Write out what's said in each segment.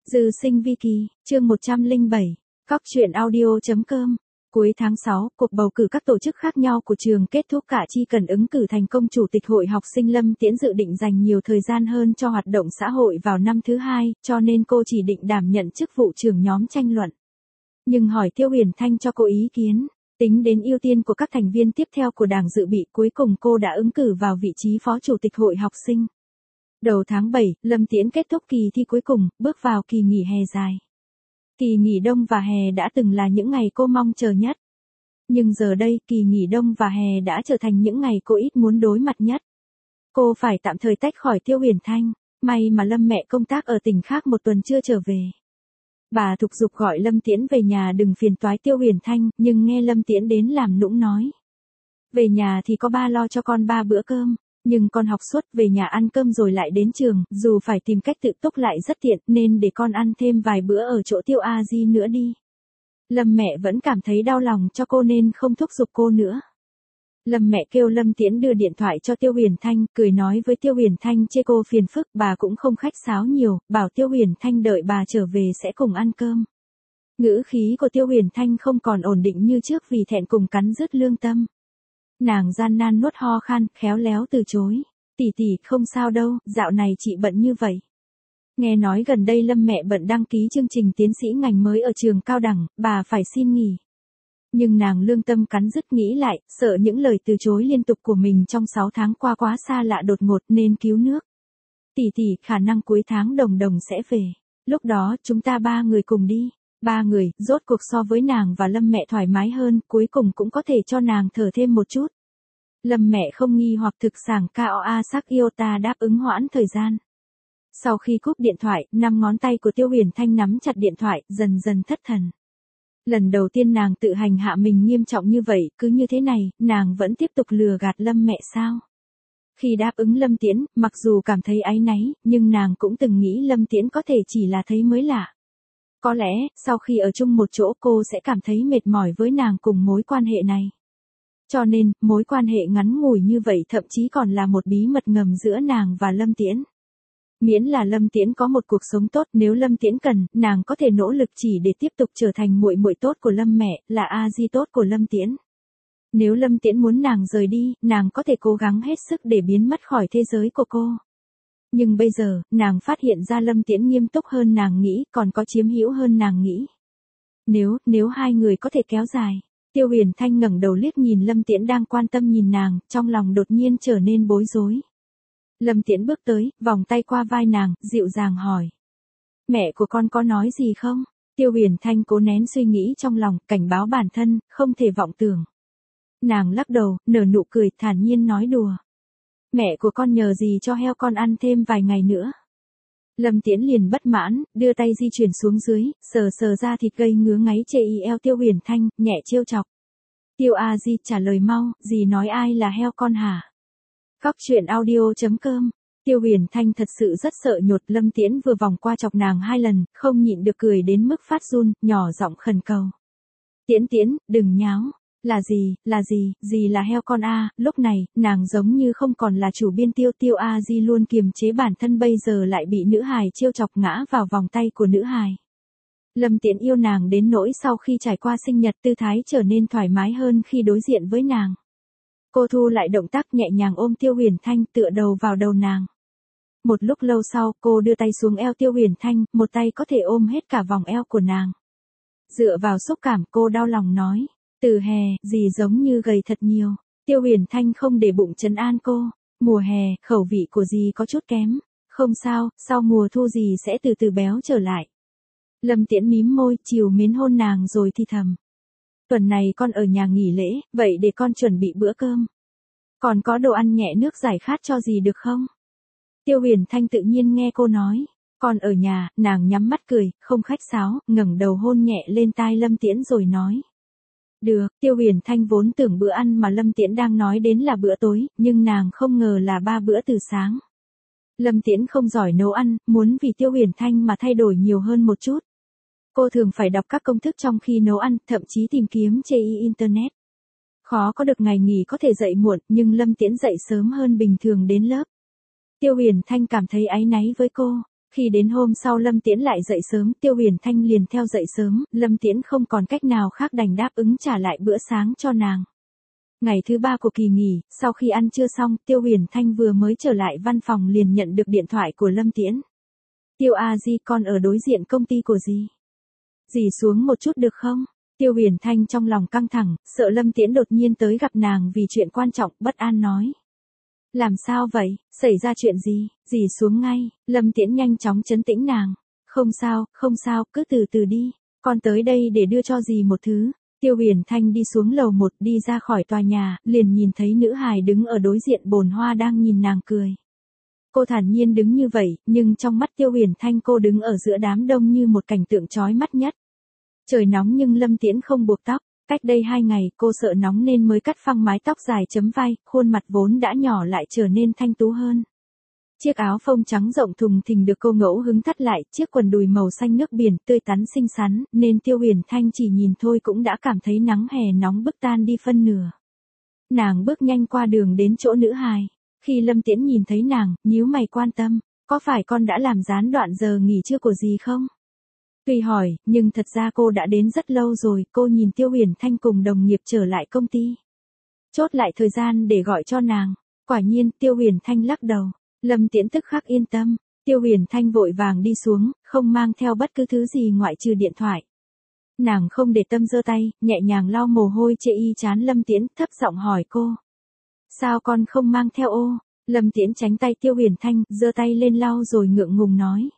Dư sinh vi kỳ, chương 107, Cóc truyện audio.com. Cuối tháng 6, cuộc bầu cử các tổ chức khác nhau của trường kết thúc, cả chi cần ứng cử thành công chủ tịch hội học sinh. Lâm Tiễn dự định dành nhiều thời gian hơn cho hoạt động xã hội vào năm thứ hai, cho nên cô chỉ định đảm nhận chức vụ trưởng nhóm tranh luận. Nhưng hỏi Tiêu Huyền Thanh cho cô ý kiến, tính đến ưu tiên của các thành viên tiếp theo của đảng dự bị, cuối cùng cô đã ứng cử vào vị trí phó chủ tịch hội học sinh. Đầu tháng 7, Lâm Tiễn kết thúc kỳ thi cuối cùng, bước vào kỳ nghỉ hè dài. Kỳ nghỉ đông và hè đã từng là những ngày cô mong chờ nhất. Nhưng giờ đây, kỳ nghỉ đông và hè đã trở thành những ngày cô ít muốn đối mặt nhất. Cô phải tạm thời tách khỏi Tiêu Huyền Thanh, may mà Lâm mẹ công tác ở tỉnh khác một tuần chưa trở về. Bà thúc giục gọi Lâm Tiễn về nhà đừng phiền toái Tiêu Huyền Thanh, nhưng nghe Lâm Tiễn đến làm nũng nói. Về nhà thì có ba lo cho con 3 bữa cơm. Nhưng con học suốt, về nhà ăn cơm rồi lại đến trường, dù phải tìm cách tự túc lại rất tiện, nên để con ăn thêm vài bữa ở chỗ Tiêu A Di nữa đi. Lâm mẹ vẫn cảm thấy đau lòng cho cô nên không thúc giục cô nữa. Lâm mẹ kêu Lâm Tiễn đưa điện thoại cho Tiêu Huyền Thanh, cười nói với Tiêu Huyền Thanh chê cô phiền phức, bà cũng không khách sáo nhiều, bảo Tiêu Huyền Thanh đợi bà trở về sẽ cùng ăn cơm. Ngữ khí của Tiêu Huyền Thanh không còn ổn định như trước vì thẹn cùng cắn rứt lương tâm. Nàng gian nan nuốt ho khan, khéo léo từ chối. Tỷ tỷ, không sao đâu, dạo này chị bận như vậy. Nghe nói gần đây Lâm mẹ bận đăng ký chương trình tiến sĩ ngành mới ở trường cao đẳng, bà phải xin nghỉ. Nhưng nàng lương tâm cắn rứt nghĩ lại, sợ những lời từ chối liên tục của mình trong 6 tháng qua quá xa lạ đột ngột nên cứu nước. Tỷ tỷ, khả năng cuối tháng Đồng Đồng sẽ về. Lúc đó chúng ta 3 người cùng đi. 3 người, rốt cuộc so với nàng và Lâm mẹ thoải mái hơn, cuối cùng cũng có thể cho nàng thở thêm một chút. Lâm mẹ không nghi hoặc thực sảng KOA sắc yêu ta đáp ứng hoãn thời gian. Sau khi cúp điện thoại, 5 ngón tay của Tiêu Huyền Thanh nắm chặt điện thoại, dần dần thất thần. Lần đầu tiên nàng tự hành hạ mình nghiêm trọng như vậy, cứ như thế này, nàng vẫn tiếp tục lừa gạt Lâm mẹ sao? Khi đáp ứng Lâm Tiễn, mặc dù cảm thấy áy náy, nhưng nàng cũng từng nghĩ Lâm Tiễn có thể chỉ là thấy mới lạ. Có lẽ, sau khi ở chung một chỗ cô sẽ cảm thấy mệt mỏi với nàng cùng mối quan hệ này. Cho nên, mối quan hệ ngắn ngủi như vậy thậm chí còn là một bí mật ngầm giữa nàng và Lâm Tiễn. Miễn là Lâm Tiễn có một cuộc sống tốt, nếu Lâm Tiễn cần, nàng có thể nỗ lực chỉ để tiếp tục trở thành muội muội tốt của Lâm mẹ, là A Di tốt của Lâm Tiễn. Nếu Lâm Tiễn muốn nàng rời đi, nàng có thể cố gắng hết sức để biến mất khỏi thế giới của cô. Nhưng bây giờ, nàng phát hiện ra Lâm Tiễn nghiêm túc hơn nàng nghĩ, còn có chiếm hữu hơn nàng nghĩ. Nếu hai người có thể kéo dài. Tiêu Huyền Thanh ngẩng đầu liếc nhìn Lâm Tiễn đang quan tâm nhìn nàng, trong lòng đột nhiên trở nên bối rối. Lâm Tiễn bước tới, vòng tay qua vai nàng, dịu dàng hỏi. Mẹ của con có nói gì không? Tiêu Huyền Thanh cố nén suy nghĩ trong lòng, cảnh báo bản thân, không thể vọng tưởng. Nàng lắc đầu, nở nụ cười, thản nhiên nói đùa. Mẹ của con nhờ gì cho heo con ăn thêm vài ngày nữa. Lâm Tiễn liền bất mãn, đưa tay di chuyển xuống dưới, sờ ra thịt gây ngứa ngáy chê eo Tiêu Huyền Thanh, nhẹ trêu chọc. Tiêu A Di trả lời mau, dì nói ai là heo con hả? Cóc truyện audio.com. Tiêu Huyền Thanh thật sự rất sợ nhột, Lâm Tiễn vừa vòng qua chọc nàng 2 lần, không nhịn được cười đến mức phát run, nhỏ giọng khẩn cầu. Tiễn, đừng nháo. Là gì, dì là heo con a. Lúc này, nàng giống như không còn là chủ biên Tiêu A Di luôn kiềm chế bản thân bây giờ lại bị nữ hài trêu chọc ngã vào vòng tay của nữ hài. Lâm Tiễn yêu nàng đến nỗi sau khi trải qua sinh nhật tư thái trở nên thoải mái hơn khi đối diện với nàng. Cô thu lại động tác nhẹ nhàng ôm Tiêu Huyền Thanh tựa đầu vào đầu nàng. Một lúc lâu sau, cô đưa tay xuống eo Tiêu Huyền Thanh, một tay có thể ôm hết cả vòng eo của nàng. Dựa vào xúc cảm cô đau lòng nói. Từ hè, dì giống như gầy thật nhiều. Tiêu Huyền Thanh không để bụng trấn an cô. Mùa hè, khẩu vị của dì có chút kém. Không sao, sau mùa thu dì sẽ từ từ béo trở lại. Lâm Tiễn mím môi, chiều mến hôn nàng rồi thì thầm. Tuần này con ở nhà nghỉ lễ, vậy để con chuẩn bị bữa cơm. Còn có đồ ăn nhẹ nước giải khát cho dì được không? Tiêu Huyền Thanh tự nhiên nghe cô nói. Con ở nhà, nàng nhắm mắt cười, không khách sáo, ngẩng đầu hôn nhẹ lên tai Lâm Tiễn rồi nói. Được, Tiêu Huyền Thanh vốn tưởng bữa ăn mà Lâm Tiễn đang nói đến là bữa tối, nhưng nàng không ngờ là 3 bữa từ sáng. Lâm Tiễn không giỏi nấu ăn, muốn vì Tiêu Huyền Thanh mà thay đổi nhiều hơn một chút. Cô thường phải đọc các công thức trong khi nấu ăn, thậm chí tìm kiếm trên internet. Khó có được ngày nghỉ có thể dậy muộn, nhưng Lâm Tiễn dậy sớm hơn bình thường đến lớp. Tiêu Huyền Thanh cảm thấy áy náy với cô. Khi đến hôm sau Lâm Tiễn lại dậy sớm, Tiêu Huyền Thanh liền theo dậy sớm, Lâm Tiễn không còn cách nào khác đành đáp ứng trả lại bữa sáng cho nàng. Ngày thứ 3 của kỳ nghỉ, sau khi ăn trưa xong, Tiêu Huyền Thanh vừa mới trở lại văn phòng liền nhận được điện thoại của Lâm Tiễn. Tiêu A Di, con ở đối diện công ty của dì. Dì xuống một chút được không? Tiêu Huyền Thanh trong lòng căng thẳng, sợ Lâm Tiễn đột nhiên tới gặp nàng vì chuyện quan trọng, bất an nói. Làm sao vậy, xảy ra chuyện gì, dì xuống ngay, Lâm Tiễn nhanh chóng trấn tĩnh nàng. Không sao, cứ từ từ đi, con tới đây để đưa cho dì một thứ. Tiêu Huyền Thanh đi xuống lầu 1 đi ra khỏi tòa nhà, liền nhìn thấy nữ hài đứng ở đối diện bồn hoa đang nhìn nàng cười. Cô thản nhiên đứng như vậy, nhưng trong mắt Tiêu Huyền Thanh cô đứng ở giữa đám đông như một cảnh tượng chói mắt nhất. Trời nóng nhưng Lâm Tiễn không buộc tóc, cách đây 2 ngày cô sợ nóng nên mới cắt phăng mái tóc dài chấm vai, khuôn mặt vốn đã nhỏ lại trở nên thanh tú hơn. Chiếc áo phông trắng rộng thùng thình được cô ngẫu hứng thắt lại, chiếc quần đùi màu xanh nước biển tươi tắn xinh xắn, nên Tiêu Huyền Thanh chỉ nhìn thôi cũng đã cảm thấy nắng hè nóng bức tan đi phân nửa. Nàng bước nhanh qua đường đến chỗ nữ hài. Khi Lâm Tiễn nhìn thấy nàng, nhíu mày quan tâm, có phải con đã làm gián đoạn giờ nghỉ trưa của dì không? Tuy hỏi, nhưng thật ra cô đã đến rất lâu rồi, cô nhìn Tiêu Huyền Thanh cùng đồng nghiệp trở lại công ty. Chốt lại thời gian để gọi cho nàng, quả nhiên Tiêu Huyền Thanh lắc đầu. Lâm Tiễn tức khắc yên tâm, Tiêu Huyền Thanh vội vàng đi xuống, không mang theo bất cứ thứ gì ngoại trừ điện thoại. Nàng không để tâm giơ tay, nhẹ nhàng lau mồ hôi chê y chán Lâm Tiễn, thấp giọng hỏi cô. Sao con không mang theo ô? Lâm Tiễn tránh tay Tiêu Huyền Thanh, giơ tay lên lau rồi ngượng ngùng nói.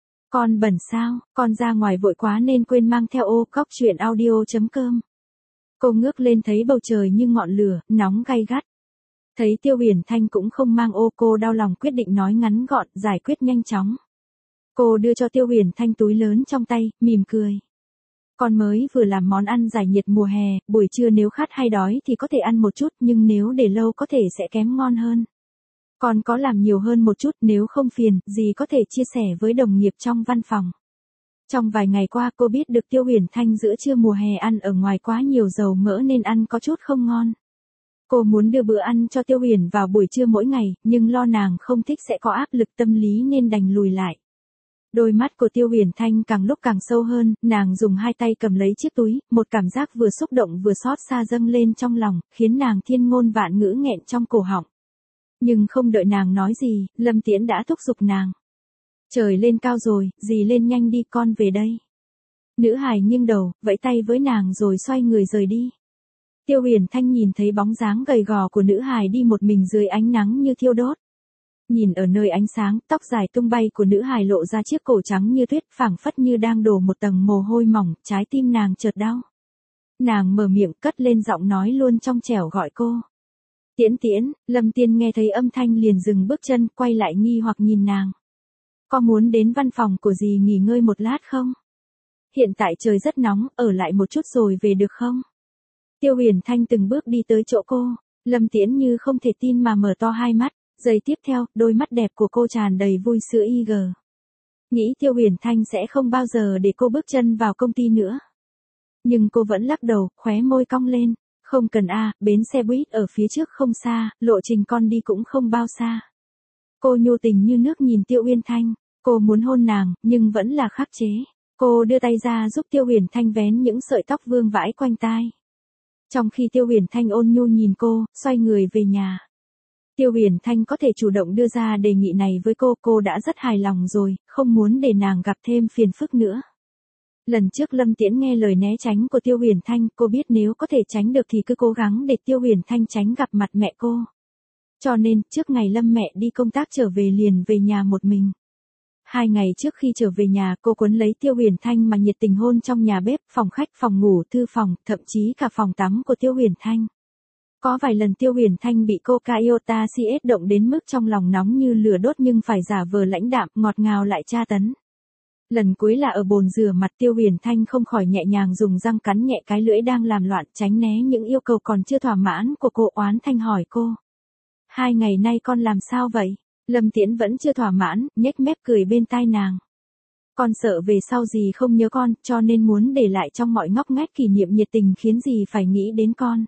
Con bẩn sao, con ra ngoài vội quá nên quên mang theo ô. Cóc truyện audio.com. Cô ngước lên thấy bầu trời như ngọn lửa, nóng gay gắt. Thấy Tiêu Huyền Thanh cũng không mang ô, cô đau lòng quyết định nói ngắn gọn, giải quyết nhanh chóng. Cô đưa cho Tiêu Huyền Thanh túi lớn trong tay, mỉm cười. Con mới vừa làm món ăn giải nhiệt mùa hè, buổi trưa nếu khát hay đói thì có thể ăn một chút, nhưng nếu để lâu có thể sẽ kém ngon hơn. Con có làm nhiều hơn một chút, nếu không phiền, dì có thể chia sẻ với đồng nghiệp trong văn phòng. Trong vài ngày qua cô biết được Tiêu Huyền Thanh giữa trưa mùa hè ăn ở ngoài quá nhiều dầu mỡ nên ăn có chút không ngon. Cô muốn đưa bữa ăn cho Tiêu Huyền vào buổi trưa mỗi ngày, nhưng lo nàng không thích sẽ có áp lực tâm lý nên đành lùi lại. Đôi mắt của Tiêu Huyền Thanh càng lúc càng sâu hơn, nàng dùng hai tay cầm lấy chiếc túi, một cảm giác vừa xúc động vừa xót xa dâng lên trong lòng, khiến nàng thiên ngôn vạn ngữ nghẹn trong cổ họng. Nhưng không đợi nàng nói gì, Lâm Tiễn đã thúc giục nàng. Trời lên cao rồi, dì lên nhanh đi, con về đây. Nữ hài nghiêng đầu, vẫy tay với nàng rồi xoay người rời đi. Tiêu Huyền Thanh nhìn thấy bóng dáng gầy gò của nữ hài đi một mình dưới ánh nắng như thiêu đốt. Nhìn ở nơi ánh sáng, tóc dài tung bay của nữ hài lộ ra chiếc cổ trắng như tuyết, phảng phất như đang đổ một tầng mồ hôi mỏng, trái tim nàng chợt đau. Nàng mở miệng cất lên giọng nói luôn trong trẻo gọi cô. Tiễn Tiễn, Lâm Tiên nghe thấy âm thanh liền dừng bước chân, quay lại nghi hoặc nhìn nàng. Có muốn đến văn phòng của dì nghỉ ngơi một lát không? Hiện tại trời rất nóng, ở lại một chút rồi về được không? Tiêu Huyền Thanh từng bước đi tới chỗ cô, Lâm Tiễn như không thể tin mà mở to hai mắt, giây tiếp theo, đôi mắt đẹp của cô tràn đầy vui sữa IG. Nghĩ Tiêu Huyền Thanh sẽ không bao giờ để cô bước chân vào công ty nữa. Nhưng cô vẫn lắc đầu, khóe môi cong lên, không cần bến xe buýt ở phía trước không xa, lộ trình con đi cũng không bao xa. Cô nhu tình như nước nhìn Tiêu Huyền Thanh, cô muốn hôn nàng, nhưng vẫn là khắc chế. Cô đưa tay ra giúp Tiêu Huyền Thanh vén những sợi tóc vương vãi quanh tai. Trong khi Tiêu Huyền Thanh ôn nhu nhìn cô, xoay người về nhà. Tiêu Huyền Thanh có thể chủ động đưa ra đề nghị này với cô đã rất hài lòng rồi, không muốn để nàng gặp thêm phiền phức nữa. Lần trước Lâm Tiễn nghe lời né tránh của Tiêu Huyền Thanh, cô biết nếu có thể tránh được thì cứ cố gắng để Tiêu Huyền Thanh tránh gặp mặt mẹ cô. Cho nên, trước ngày Lâm mẹ đi công tác trở về liền về nhà một mình. 2 ngày trước khi trở về nhà, cô quấn lấy Tiêu Huyền Thanh mà nhiệt tình hôn trong nhà bếp, phòng khách, phòng ngủ, thư phòng, thậm chí cả phòng tắm của Tiêu Huyền Thanh. Có vài lần Tiêu Huyền Thanh bị cô Iota CS động đến mức trong lòng nóng như lửa đốt nhưng phải giả vờ lãnh đạm, ngọt ngào lại tra tấn. Lần cuối là ở bồn rửa mặt, Tiêu Huyền Thanh không khỏi nhẹ nhàng dùng răng cắn nhẹ cái lưỡi đang làm loạn, tránh né những yêu cầu còn chưa thỏa mãn của cô. Oán thanh hỏi cô. 2 ngày nay con làm sao vậy? Lâm Tiễn vẫn chưa thỏa mãn, nhếch mép cười bên tai nàng. Con sợ về sau dì không nhớ con, cho nên muốn để lại trong mọi ngóc ngách kỷ niệm nhiệt tình khiến dì phải nghĩ đến con.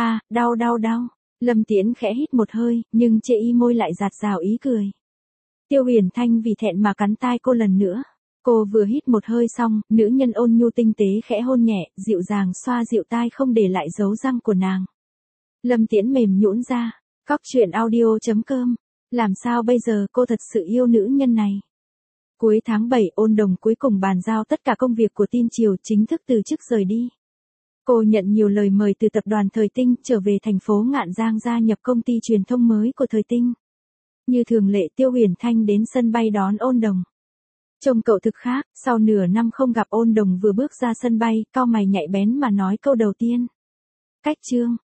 Đau. Lâm Tiễn khẽ hít một hơi, nhưng chê y môi lại giạt rào ý cười. Tiêu Huyền Thanh vì thẹn mà cắn tai cô lần nữa. Cô vừa hít một hơi xong, nữ nhân ôn nhu tinh tế khẽ hôn nhẹ, dịu dàng xoa dịu tai không để lại dấu răng của nàng. Lâm Tiễn mềm nhũn ra. Cóc truyện audio.com. Làm sao bây giờ, cô thật sự yêu nữ nhân này. Cuối tháng 7, Ôn Đồng cuối cùng bàn giao tất cả công việc của Tin Triều, chính thức từ chức rời đi. Cô nhận nhiều lời mời từ tập đoàn Thời Tinh, trở về thành phố Ngạn Giang gia nhập công ty truyền thông mới của Thời Tinh. Như thường lệ, Tiêu Huyền Thanh đến sân bay đón Ôn Đồng. Trông cậu thực khác, sau nửa năm không gặp. Ôn Đồng vừa bước ra sân bay, cau mày nhạy bén mà nói câu đầu tiên. Cách Trương,